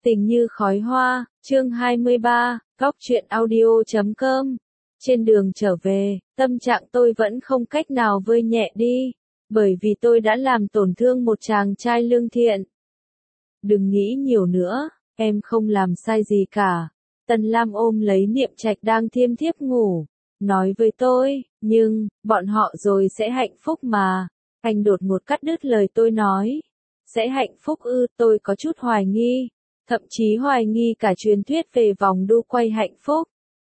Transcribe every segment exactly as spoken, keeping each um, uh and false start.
Tình như khói hoa, chương hai mươi ba, góc truyện audio chấm com. Trên đường trở về, tâm trạng tôi vẫn không cách nào vơi nhẹ đi, bởi vì tôi đã làm tổn thương một chàng trai lương thiện. Đừng nghĩ nhiều nữa, em không làm sai gì cả. Tần Lam ôm lấy Niệm Trạch đang thiêm thiếp ngủ, nói với tôi, nhưng, bọn họ rồi sẽ hạnh phúc mà. Anh đột ngột cắt đứt lời tôi nói. Sẽ hạnh phúc ư, tôi có chút hoài nghi. Thậm chí hoài nghi cả truyền thuyết về vòng đu quay hạnh phúc.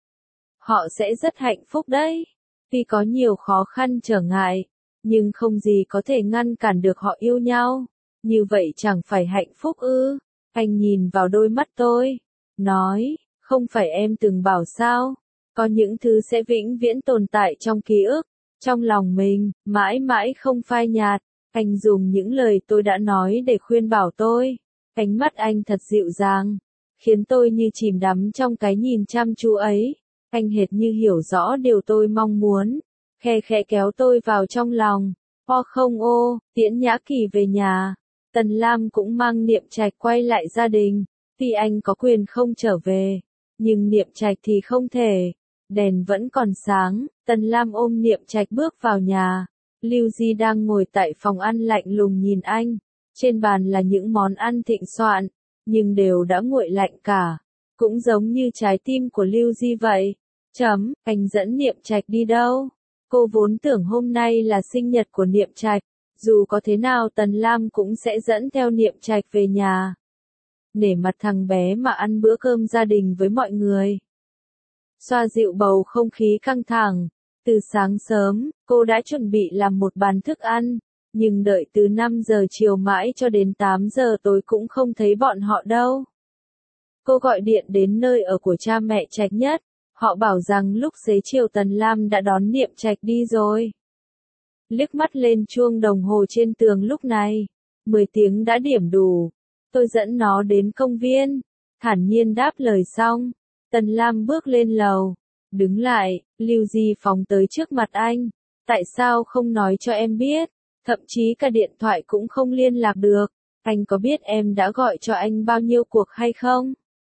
Họ sẽ rất hạnh phúc đấy. Tuy có nhiều khó khăn trở ngại, nhưng không gì có thể ngăn cản được họ yêu nhau. Như vậy chẳng phải hạnh phúc ư? Anh nhìn vào đôi mắt tôi, nói, không phải em từng bảo sao? Có những thứ sẽ vĩnh viễn tồn tại trong ký ức, trong lòng mình, mãi mãi không phai nhạt. Anh dùng những lời tôi đã nói để khuyên bảo tôi. Ánh mắt anh thật dịu dàng, khiến tôi như chìm đắm trong cái nhìn chăm chú ấy. Anh hệt như hiểu rõ điều tôi mong muốn, khe khẽ kéo tôi vào trong lòng. O không ô, tiễn Nhã Kỳ về nhà. Tần Lam cũng mang Niệm Trạch quay lại gia đình. Tuy anh có quyền không trở về, nhưng Niệm Trạch thì không thể. Đèn vẫn còn sáng, Tần Lam ôm Niệm Trạch bước vào nhà. Lưu Di đang ngồi tại phòng ăn lạnh lùng nhìn anh. Trên bàn là những món ăn thịnh soạn, nhưng đều đã nguội lạnh cả. Cũng giống như trái tim của Lưu Di vậy. Chấm, anh dẫn Niệm Trạch đi đâu? Cô vốn tưởng hôm nay là sinh nhật của Niệm Trạch. Dù có thế nào Tần Lam cũng sẽ dẫn theo Niệm Trạch về nhà. Nể mặt thằng bé mà ăn bữa cơm gia đình với mọi người. Xoa dịu bầu không khí căng thẳng. Từ sáng sớm, cô đã chuẩn bị làm một bàn thức ăn. Nhưng đợi từ năm giờ chiều mãi cho đến tám giờ tối cũng không thấy bọn họ đâu. Cô gọi điện đến nơi ở của cha mẹ Trạch Nhất. Họ bảo rằng lúc xế chiều Tần Lam đã đón Niệm Trạch đi rồi. Liếc mắt lên chuông đồng hồ trên tường lúc này. mười tiếng đã điểm đủ. Tôi dẫn nó đến công viên. Thản nhiên đáp lời xong. Tần Lam bước lên lầu. Đứng lại, Lưu Di phóng tới trước mặt anh. Tại sao không nói cho em biết? Thậm chí cả điện thoại cũng không liên lạc được. Anh có biết em đã gọi cho anh bao nhiêu cuộc hay không?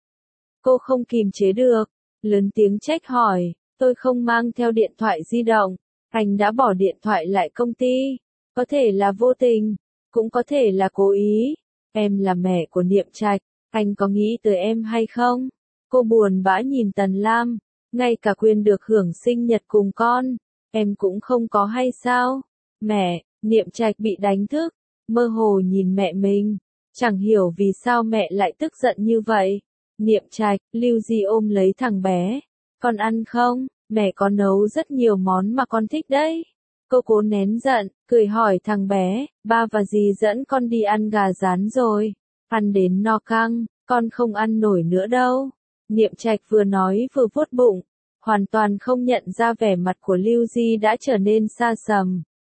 Cô không kìm chế được, lớn tiếng trách hỏi. Tôi không mang theo điện thoại di động. Anh đã bỏ điện thoại lại công ty. Có thể là vô tình, cũng có thể là cố ý. Em là mẹ của Niệm Trạch, anh có nghĩ tới em hay không? Cô buồn bã nhìn Tần Lam. Ngay cả quyền được hưởng sinh nhật cùng con, em cũng không có hay sao? Mẹ, Niệm Trạch bị đánh thức, mơ hồ nhìn mẹ mình, chẳng hiểu vì sao mẹ lại tức giận như vậy. Niệm Trạch, Lưu Di ôm lấy thằng bé. Con ăn không? Mẹ có nấu rất nhiều món mà con thích đấy. Cô cố nén giận, cười hỏi thằng bé, ba và dì dẫn con đi ăn gà rán rồi. Ăn đến no căng, con không ăn nổi nữa đâu. Niệm Trạch vừa nói vừa vuốt bụng, hoàn toàn không nhận ra vẻ mặt của Lưu Di đã trở nên xa sầm.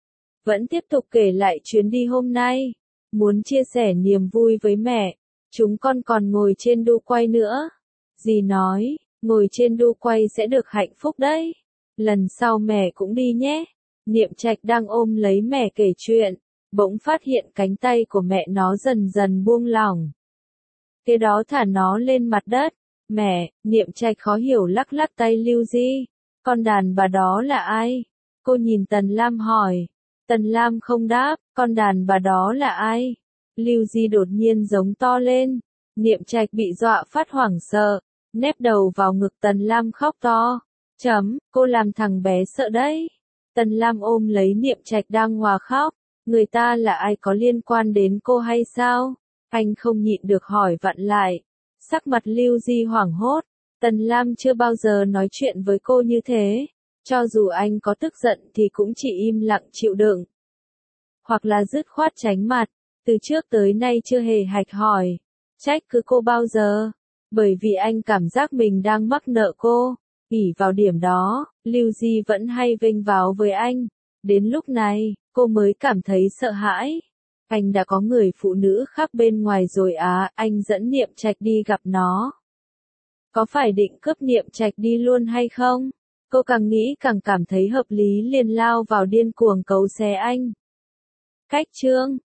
Vẫn tiếp tục kể lại chuyến đi hôm nay, muốn chia sẻ niềm vui với mẹ. Chúng con còn ngồi trên đu quay nữa. Dì nói, ngồi trên đu quay sẽ được hạnh phúc đấy. Lần sau mẹ cũng đi nhé. Niệm Trạch đang ôm lấy mẹ kể chuyện, bỗng phát hiện cánh tay của mẹ nó dần dần buông lỏng. Kế đó thả nó lên mặt đất. Mẹ, Niệm Trạch khó hiểu lắc lắc tay Lưu Di. Con đàn bà đó là ai? Cô nhìn Tần Lam hỏi. Tần Lam không đáp, con đàn bà đó là ai? Lưu Di đột nhiên giống to lên. Niệm Trạch bị dọa phát hoảng sợ, nép đầu vào ngực Tần Lam khóc to. Chấm, cô làm thằng bé sợ đấy. Tần Lam ôm lấy Niệm Trạch đang hòa khóc. Người ta là ai, có liên quan đến cô hay sao? Anh không nhịn được hỏi vặn lại. Sắc mặt Lưu Di hoảng hốt. Tần Lam chưa bao giờ nói chuyện với cô như thế. Cho dù anh có tức giận thì cũng chỉ im lặng chịu đựng. Hoặc là dứt khoát tránh mặt. Từ trước tới nay chưa hề hạch hỏi. Trách cứ cô bao giờ. Bởi vì anh cảm giác mình đang mắc nợ cô. ỷ vào điểm đó, Lưu Di vẫn hay vênh váo với anh. Đến lúc này, cô mới cảm thấy sợ hãi. Anh đã có người phụ nữ khác bên ngoài rồi à, anh dẫn Niệm Trạch đi gặp nó. Có phải định cướp Niệm Trạch đi luôn hay không? Cô càng nghĩ càng cảm thấy hợp lý, liền lao vào điên cuồng cấu xé anh. Cách chương